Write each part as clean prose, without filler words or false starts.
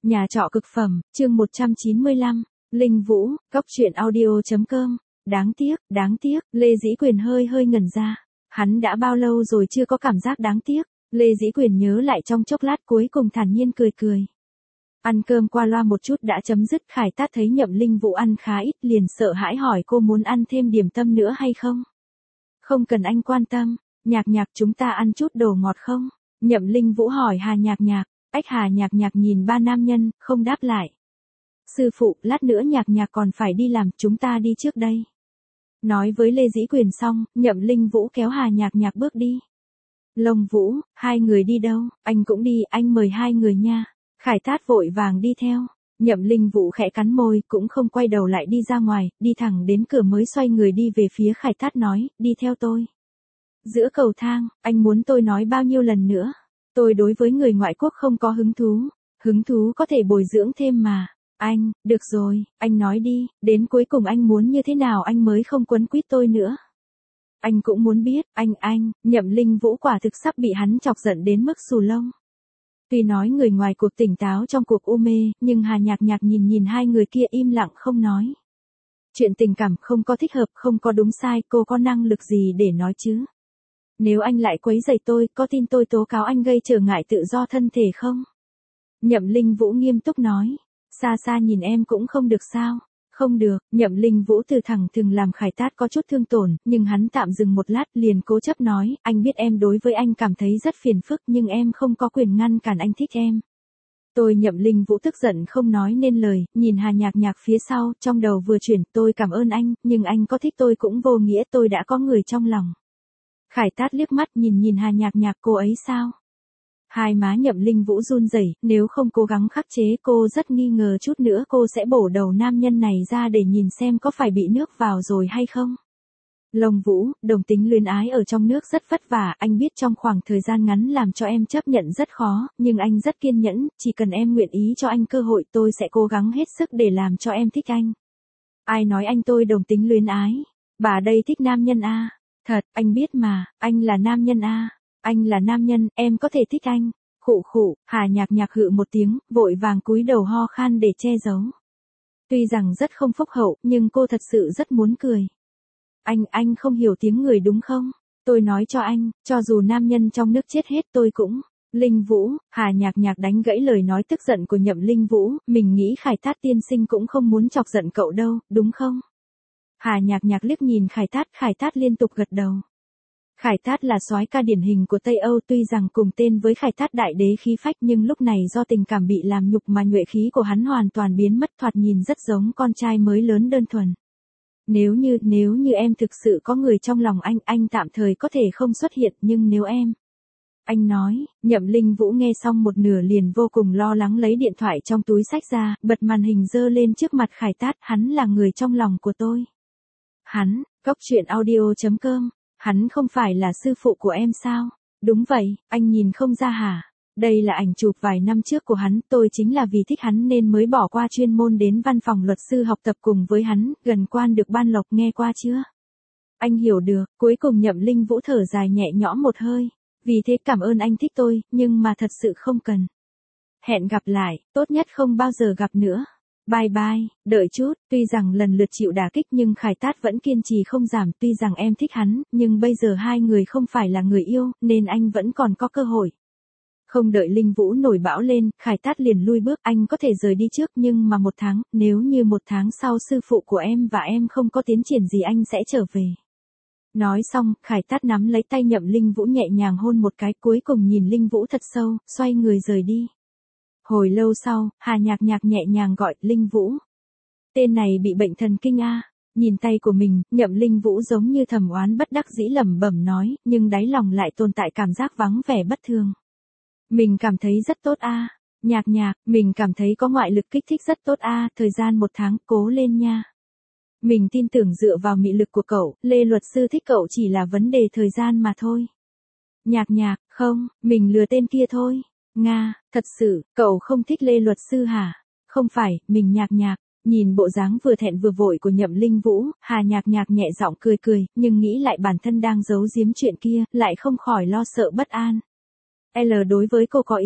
Nhà trọ cực phẩm, chương 195, Linh Vũ, Cóc truyện audio.com. Đáng tiếc, Lê Dĩ Quyền hơi ngẩn ra. Hắn đã bao lâu rồi chưa có cảm giác đáng tiếc. Lê Dĩ Quyền nhớ lại trong chốc lát cuối cùng thản nhiên cười. Ăn cơm qua loa một chút đã chấm dứt. Khải Tát thấy Nhậm Linh Vũ ăn khá ít liền sợ hãi hỏi cô muốn ăn thêm điểm tâm nữa hay không. Không cần anh quan tâm, Nhạc chúng ta ăn chút đồ ngọt không? Nhậm Linh Vũ hỏi Hà Nhạc. Hà Nhạc nhìn ba nam nhân, không đáp lại. Sư phụ, lát nữa Nhạc còn phải đi làm, chúng ta đi trước đây. Nói với Lê Dĩ Quyền xong, Nhậm Linh Vũ kéo Hà Nhạc bước đi. Lông Vũ, hai người đi đâu? Anh cũng đi, anh mời hai người nha. Khải Tát vội vàng đi theo. Nhậm Linh Vũ khẽ cắn môi, cũng không quay đầu lại đi ra ngoài, đi thẳng đến cửa mới xoay người đi về phía Khải Tát nói, đi theo tôi. Giữa cầu thang, anh muốn tôi nói bao nhiêu lần nữa? Tôi đối với người ngoại quốc không có hứng thú có thể bồi dưỡng thêm mà. Anh, được rồi, anh nói đi, đến cuối cùng anh muốn như thế nào anh mới không quấn quýt tôi nữa. Anh cũng muốn biết, anh, Nhậm Linh Vũ quả thực sắp bị hắn chọc giận đến mức xù lông. Tuy nói người ngoài cuộc tỉnh táo trong cuộc u mê, nhưng Hà Nhạc nhìn hai người kia im lặng không nói. Chuyện tình cảm không có thích hợp, không có đúng sai, cô có năng lực gì để nói chứ? Nếu anh lại quấy rầy tôi, có tin tôi tố cáo anh gây trở ngại tự do thân thể không? Nhậm Linh Vũ nghiêm túc nói. Xa nhìn em cũng không được sao? Không được, Nhậm Linh Vũ từ thẳng thừng làm Khải Tát có chút thương tổn, nhưng hắn tạm dừng một lát liền cố chấp nói, anh biết em đối với anh cảm thấy rất phiền phức nhưng em không có quyền ngăn cản anh thích em. Tôi Nhậm Linh Vũ tức giận không nói nên lời, nhìn Hà Nhạc phía sau, trong đầu vừa chuyển, tôi cảm ơn anh, nhưng anh có thích tôi cũng vô nghĩa, tôi đã có người trong lòng. Khải Tát liếc mắt nhìn Hà Nhạc, cô ấy sao? Hai má Nhậm Linh Vũ run rẩy, nếu không cố gắng khắc chế cô rất nghi ngờ chút nữa cô sẽ bổ đầu nam nhân này ra để nhìn xem có phải bị nước vào rồi hay không. Lông Vũ, đồng tính luyến ái ở trong nước rất vất vả, anh biết trong khoảng thời gian ngắn làm cho em chấp nhận rất khó, nhưng anh rất kiên nhẫn, chỉ cần em nguyện ý cho anh cơ hội tôi sẽ cố gắng hết sức để làm cho em thích anh. Ai nói anh tôi đồng tính luyến ái? Bà đây thích nam nhân a. Thật, anh biết mà, anh là nam nhân a. Anh là nam nhân, em có thể thích anh. Khụ, Hà Nhạc hự một tiếng, vội vàng cúi đầu ho khan để che giấu. Tuy rằng rất không phúc hậu, nhưng cô thật sự rất muốn cười. Anh không hiểu tiếng người đúng không? Tôi nói cho anh, cho dù nam nhân trong nước chết hết tôi cũng. Linh Vũ, Hà Nhạc đánh gãy lời nói tức giận của Nhậm Linh Vũ, mình nghĩ Khải Tát tiên sinh cũng không muốn chọc giận cậu đâu, đúng không? Hà Nhạc liếc nhìn Khải Tát liên tục gật đầu. Khải Tát là soái ca điển hình của Tây Âu, tuy rằng cùng tên với Khải Tát đại đế khí phách nhưng lúc này do tình cảm bị làm nhục mà nhuệ khí của hắn hoàn toàn biến mất, thoạt nhìn rất giống con trai mới lớn đơn thuần. Nếu như em thực sự có người trong lòng anh tạm thời có thể không xuất hiện, nhưng nếu em... Anh nói, Nhậm Linh Vũ nghe xong một nửa liền vô cùng lo lắng lấy điện thoại trong túi xách ra, bật màn hình dơ lên trước mặt Khải Tát, hắn là người trong lòng của tôi. Hắn, Cóc truyện audio.com. Hắn không phải là sư phụ của em sao? Đúng vậy, anh nhìn không ra hả? Đây là ảnh chụp vài năm trước của hắn, tôi chính là vì thích hắn nên mới bỏ qua chuyên môn đến văn phòng luật sư học tập cùng với hắn, gần quan được ban lộc, nghe qua chưa? Anh hiểu được, cuối cùng Nhậm Linh Vũ thở dài nhẹ nhõm một hơi. Vì thế cảm ơn anh thích tôi, nhưng mà thật sự không cần. Hẹn gặp lại, tốt nhất không bao giờ gặp nữa. Bye, đợi chút, tuy rằng lần lượt chịu đả kích nhưng Khải Tát vẫn kiên trì không giảm, tuy rằng em thích hắn, nhưng bây giờ hai người không phải là người yêu, nên anh vẫn còn có cơ hội. Không đợi Linh Vũ nổi bão lên, Khải Tát liền lui bước, anh có thể rời đi trước nhưng mà 1 tháng, nếu như 1 tháng sau sư phụ của em và em không có tiến triển gì anh sẽ trở về. Nói xong, Khải Tát nắm lấy tay Nhậm Linh Vũ nhẹ nhàng hôn một cái, cuối cùng nhìn Linh Vũ thật sâu, xoay người rời đi. Hồi lâu sau, Hà Nhạc nhẹ nhàng gọi, Linh Vũ. Tên này bị bệnh thần kinh a. Nhìn tay của mình, Nhậm Linh Vũ giống như thầm oán bất đắc dĩ lẩm bẩm nói, nhưng đáy lòng lại tồn tại cảm giác vắng vẻ bất thường. Mình cảm thấy rất tốt a. Nhạc, mình cảm thấy có ngoại lực kích thích rất tốt a, thời gian 1 tháng, cố lên nha. Mình tin tưởng dựa vào mị lực của cậu, Lê luật sư thích cậu chỉ là vấn đề thời gian mà thôi. Nhạc, không, mình lừa tên kia thôi. Nga, thật sự, cậu không thích Lê luật sư hả? Không phải, mình Nhạc. Nhìn bộ dáng vừa thẹn vừa vội của Nhậm Linh Vũ, Hà Nhạc nhẹ giọng cười, nhưng nghĩ lại bản thân đang giấu giếm chuyện kia, lại không khỏi lo sợ bất an. L đối với cô có ý,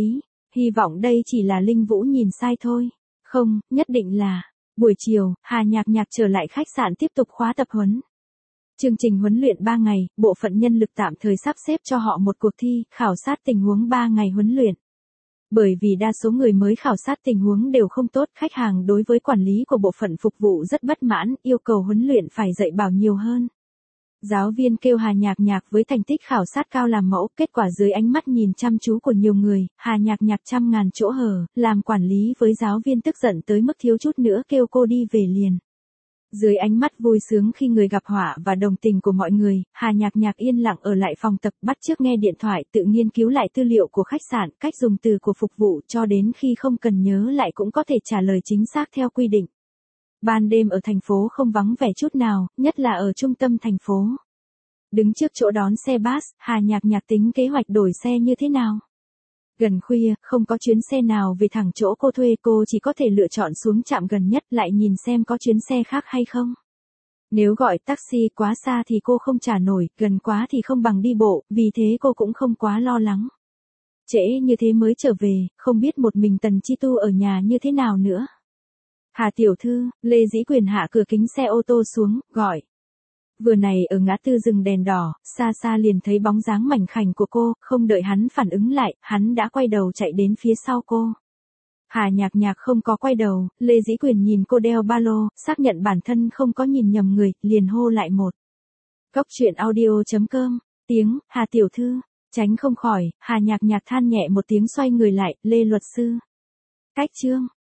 Hy vọng đây chỉ là Linh Vũ nhìn sai thôi. Không, nhất định là. Buổi chiều, Hà Nhạc Nhạc trở lại khách sạn tiếp tục khóa tập huấn. Chương trình huấn luyện 3 ngày, bộ phận nhân lực tạm thời sắp xếp cho họ một cuộc thi, khảo sát tình huống 3 ngày huấn luyện. Bởi vì đa số người mới khảo sát tình huống đều không tốt, khách hàng đối với quản lý của bộ phận phục vụ rất bất mãn, yêu cầu huấn luyện phải dạy bảo nhiều hơn. Giáo viên kêu Hà Nhạc Nhạc với thành tích khảo sát cao làm mẫu, kết quả dưới ánh mắt nhìn chăm chú của nhiều người, Hà Nhạc Nhạc trăm ngàn chỗ hở, làm quản lý với giáo viên tức giận tới mức thiếu chút nữa kêu cô đi về liền. Dưới ánh mắt vui sướng khi người gặp họa và đồng tình của mọi người, Hà Nhạc Nhạc yên lặng ở lại phòng tập, bắt chước nghe điện thoại, tự nghiên cứu lại tư liệu của khách sạn, cách dùng từ của phục vụ cho đến khi không cần nhớ lại cũng có thể trả lời chính xác theo quy định. Ban đêm ở thành phố không vắng vẻ chút nào, nhất là ở trung tâm thành phố. Đứng trước chỗ đón xe bus, Hà Nhạc Nhạc tính kế hoạch đổi xe như thế nào. Gần khuya, không có chuyến xe nào về thẳng chỗ cô thuê, cô chỉ có thể lựa chọn xuống trạm gần nhất lại nhìn xem có chuyến xe khác hay không. Nếu gọi taxi quá xa thì cô không trả nổi, gần quá thì không bằng đi bộ, vì thế cô cũng không quá lo lắng. Trễ như thế mới trở về, không biết một mình Tần Chi Tu ở nhà như thế nào nữa. Hà tiểu thư, Lê Dĩ Quyền hạ cửa kính xe ô tô xuống, gọi. Vừa này ở ngã tư dừng đèn đỏ, xa xa liền thấy bóng dáng mảnh khảnh của cô, không đợi hắn phản ứng lại, hắn đã quay đầu chạy đến phía sau cô. Hà Nhạc Nhạc không có quay đầu, Lê Dĩ Quyền nhìn cô đeo ba lô, xác nhận bản thân không có nhìn nhầm người, liền hô lại một. Góc truyện audio.com, tiếng, Hà tiểu thư, tránh không khỏi, Hà Nhạc Nhạc than nhẹ một tiếng xoay người lại, Lê luật sư. Cách chương.